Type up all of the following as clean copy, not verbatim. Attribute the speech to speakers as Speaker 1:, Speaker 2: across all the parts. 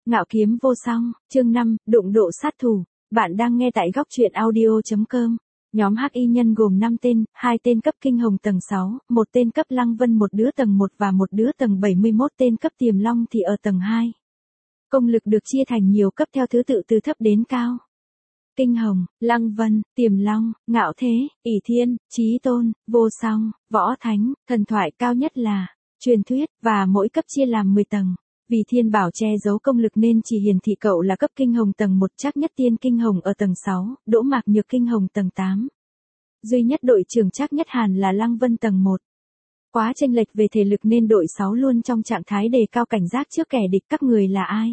Speaker 1: Ngạo kiếm vô song, chương 5, đụng độ sát thủ. Bạn đang nghe tại góc truyện audio.com. Nhóm hắc y nhân gồm 5 tên, 2 tên cấp kinh hồng tầng 6, 1 tên cấp lăng vân, 1 đứa tầng 1 và 1 đứa tầng 71, tên cấp tiềm long thì ở tầng 2. Công lực được chia thành nhiều cấp theo thứ tự từ thấp đến cao. Kinh hồng, lăng vân, tiềm long, ngạo thế, ỷ thiên, chí tôn, vô song, võ thánh, thần thoại cao nhất là truyền thuyết, và mỗi cấp chia làm 10 tầng. Vì Thiên Bảo che giấu công lực nên chỉ hiển thị cậu là cấp kinh hồng tầng 1, Trác Nhất Tiên kinh hồng ở tầng 6, Đỗ Mạc Nhược kinh hồng tầng 8. Duy nhất đội trưởng Trác Nhất Hàn là Lăng Vân tầng 1. Quá chênh lệch về thể lực nên đội 6 luôn trong trạng thái đề cao cảnh giác trước kẻ địch. Các người là ai?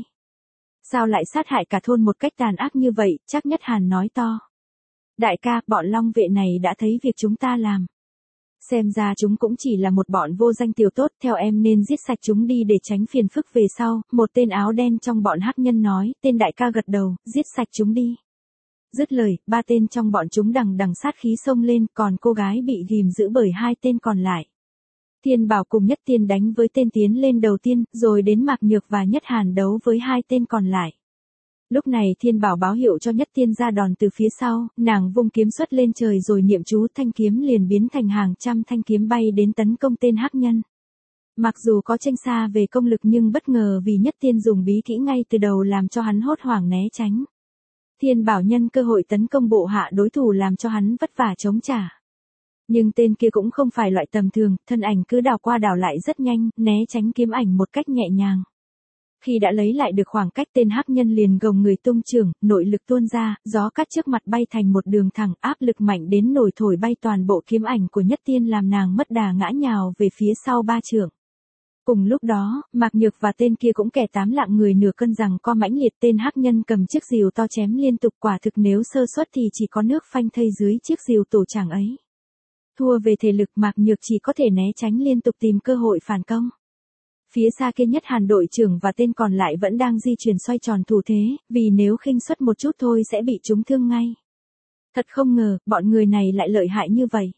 Speaker 1: Sao lại sát hại cả thôn một cách tàn ác như vậy? Trác Nhất Hàn nói to. Đại ca, bọn Long vệ này đã thấy việc chúng ta làm. Xem ra chúng cũng chỉ là một bọn vô danh tiểu tốt, theo em nên giết sạch chúng đi để tránh phiền phức về sau, một tên áo đen trong bọn hắc nhân nói. Tên đại ca gật đầu, giết sạch chúng đi. Dứt lời, 3 tên trong bọn chúng đằng đằng sát khí xông lên, còn cô gái bị ghìm giữ bởi 2 tên còn lại. Thiên Bảo cùng Nhất Tiên đánh với tên tiến lên đầu tiên, rồi đến Mạc Nhược và Nhất Hàn đấu với 2 tên còn lại. Lúc này Thiên Bảo báo hiệu cho Nhất Tiên ra đòn từ phía sau, nàng vung kiếm xuất lên trời rồi niệm chú, thanh kiếm liền biến thành hàng trăm thanh kiếm bay đến tấn công tên hắc nhân. Mặc dù có chênh xa về công lực nhưng bất ngờ vì Nhất Tiên dùng bí kỹ ngay từ đầu làm cho hắn hốt hoảng né tránh. Thiên Bảo nhân cơ hội tấn công bộ hạ đối thủ làm cho hắn vất vả chống trả. Nhưng tên kia cũng không phải loại tầm thường, thân ảnh cứ đảo qua đảo lại rất nhanh, né tránh kiếm ảnh một cách nhẹ nhàng. Khi đã lấy lại được khoảng cách, tên hắc nhân liền gồng người tung chưởng, nội lực tuôn ra, gió cắt trước mặt bay thành một đường thẳng, áp lực mạnh đến nổi thổi bay toàn bộ kiếm ảnh của Nhất Tiên làm nàng mất đà ngã nhào về phía sau 3 chưởng. Cùng lúc đó, Mạc Nhược và tên kia cũng kẻ 8 lạng người nửa cân rằng co mãnh liệt. Tên hắc nhân cầm chiếc rìu to chém liên tục, quả thực nếu sơ suất thì chỉ có nước phanh thây dưới chiếc rìu tổ chàng ấy. Thua về thể lực, Mạc Nhược chỉ có thể né tránh liên tục tìm cơ hội phản công. Phía xa kia Nhất Hàn đội trưởng và tên còn lại vẫn đang di chuyển xoay tròn thủ thế, vì nếu khinh suất một chút thôi sẽ bị trúng thương ngay. Thật không ngờ, bọn người này lại lợi hại như vậy.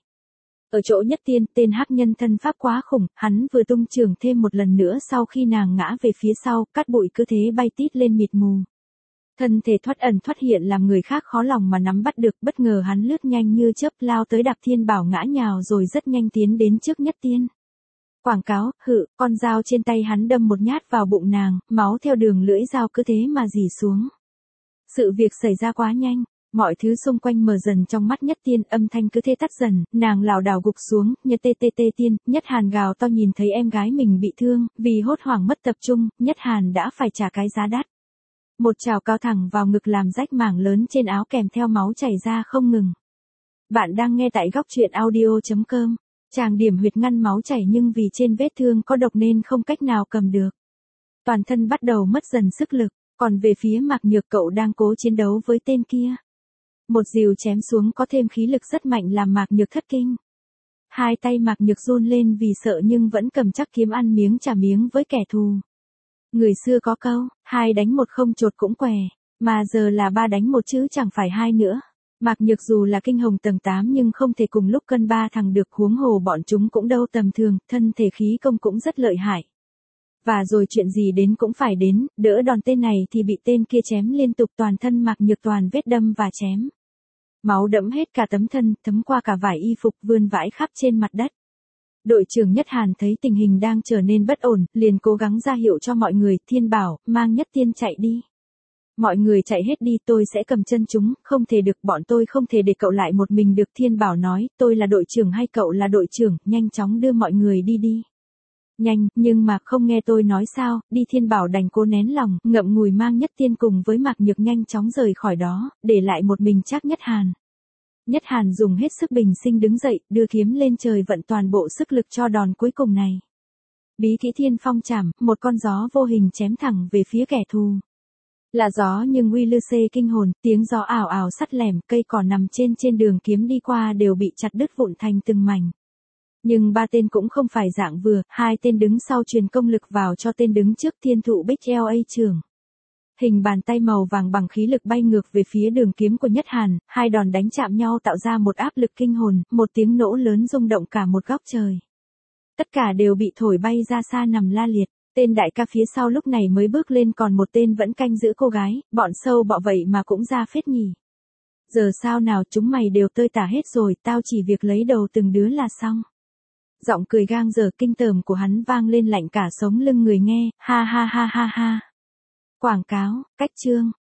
Speaker 1: Ở chỗ Nhất Tiên, tên hắc nhân thân pháp quá khủng, hắn vừa tung chưởng thêm một lần nữa sau khi nàng ngã về phía sau, cát bụi cứ thế bay tít lên mịt mù. Thân thể thoát ẩn thoát hiện làm người khác khó lòng mà nắm bắt được, bất ngờ hắn lướt nhanh như chớp lao tới đạp Thiên Bảo ngã nhào rồi rất nhanh tiến đến trước Nhất Tiên. Quảng cáo, con dao trên tay hắn đâm một nhát vào bụng nàng, máu theo đường lưỡi dao cứ thế mà rỉ xuống. Sự việc xảy ra quá nhanh, mọi thứ xung quanh mờ dần trong mắt Nhất Tiên, âm thanh cứ thế tắt dần, nàng lảo đảo gục xuống, Nhất Tiên, Nhất Hàn gào to nhìn thấy em gái mình bị thương, vì hốt hoảng mất tập trung, Nhất Hàn đã phải trả cái giá đắt. Một chảo cao thẳng vào ngực làm rách mảng lớn trên áo kèm theo máu chảy ra không ngừng. Bạn đang nghe tại góc truyện audio.com. Chàng điểm huyệt ngăn máu chảy nhưng vì trên vết thương có độc nên không cách nào cầm được. Toàn thân bắt đầu mất dần sức lực, còn về phía Mạc Nhược cậu đang cố chiến đấu với tên kia. Một rìu chém xuống có thêm khí lực rất mạnh làm Mạc Nhược thất kinh. 2 tay Mạc Nhược run lên vì sợ nhưng vẫn cầm chắc kiếm ăn miếng trả miếng với kẻ thù. Người xưa có câu, 2 đánh 1 không chột cũng què, mà giờ là 3 đánh 1 chứ chẳng phải 2 nữa. Mạc Nhược dù là kinh hồng tầng 8 nhưng không thể cùng lúc cân 3 thằng được, huống hồ bọn chúng cũng đâu tầm thường, thân thể khí công cũng rất lợi hại. Và rồi chuyện gì đến cũng phải đến, đỡ đòn tên này thì bị tên kia chém liên tục, toàn thân Mạc Nhược toàn vết đâm và chém. Máu đẫm hết cả tấm thân, thấm qua cả vải y phục, vươn vãi khắp trên mặt đất. Đội trưởng Nhất Hàn thấy tình hình đang trở nên bất ổn, liền cố gắng ra hiệu cho mọi người, Thiên Bảo, mang Nhất Tiên chạy đi. Mọi người chạy hết đi, tôi sẽ cầm chân chúng, không thể được, bọn tôi không thể để cậu lại một mình được. Thiên Bảo nói, tôi là đội trưởng hay cậu là đội trưởng, nhanh chóng đưa mọi người đi đi. Nhanh, nhưng mà không nghe tôi nói sao, đi. Thiên Bảo đành cố nén lòng, ngậm ngùi mang Nhất Tiên cùng với Mạc Nhược nhanh chóng rời khỏi đó, để lại một mình Trác Nhất Hàn. Nhất Hàn dùng hết sức bình sinh đứng dậy, đưa kiếm lên trời vận toàn bộ sức lực cho đòn cuối cùng này. Bí kỹ Thiên Phong Trảm, một con gió vô hình chém thẳng về phía kẻ thù. Là gió nhưng uy lư xê kinh hồn, tiếng gió ảo ảo sắt lẻm, cây cỏ nằm trên đường kiếm đi qua đều bị chặt đứt vụn thành từng mảnh. Nhưng 3 tên cũng không phải dạng vừa, 2 tên đứng sau truyền công lực vào cho tên đứng trước, Thiên Thụ Bích LA trường. Hình bàn tay màu vàng bằng khí lực bay ngược về phía đường kiếm của Nhất Hàn, 2 đòn đánh chạm nhau tạo ra một áp lực kinh hồn, một tiếng nổ lớn rung động cả một góc trời. Tất cả đều bị thổi bay ra xa nằm la liệt. Tên đại ca phía sau lúc này mới bước lên, còn một tên vẫn canh giữ cô gái, bọn sâu bọ vậy mà cũng ra phết nhỉ. Giờ sao nào, chúng mày đều tơi tả hết rồi, tao chỉ việc lấy đầu từng đứa là xong. Giọng cười gang dở kinh tởm của hắn vang lên lạnh cả sống lưng người nghe, ha ha ha ha ha. Quảng cáo, cách chương.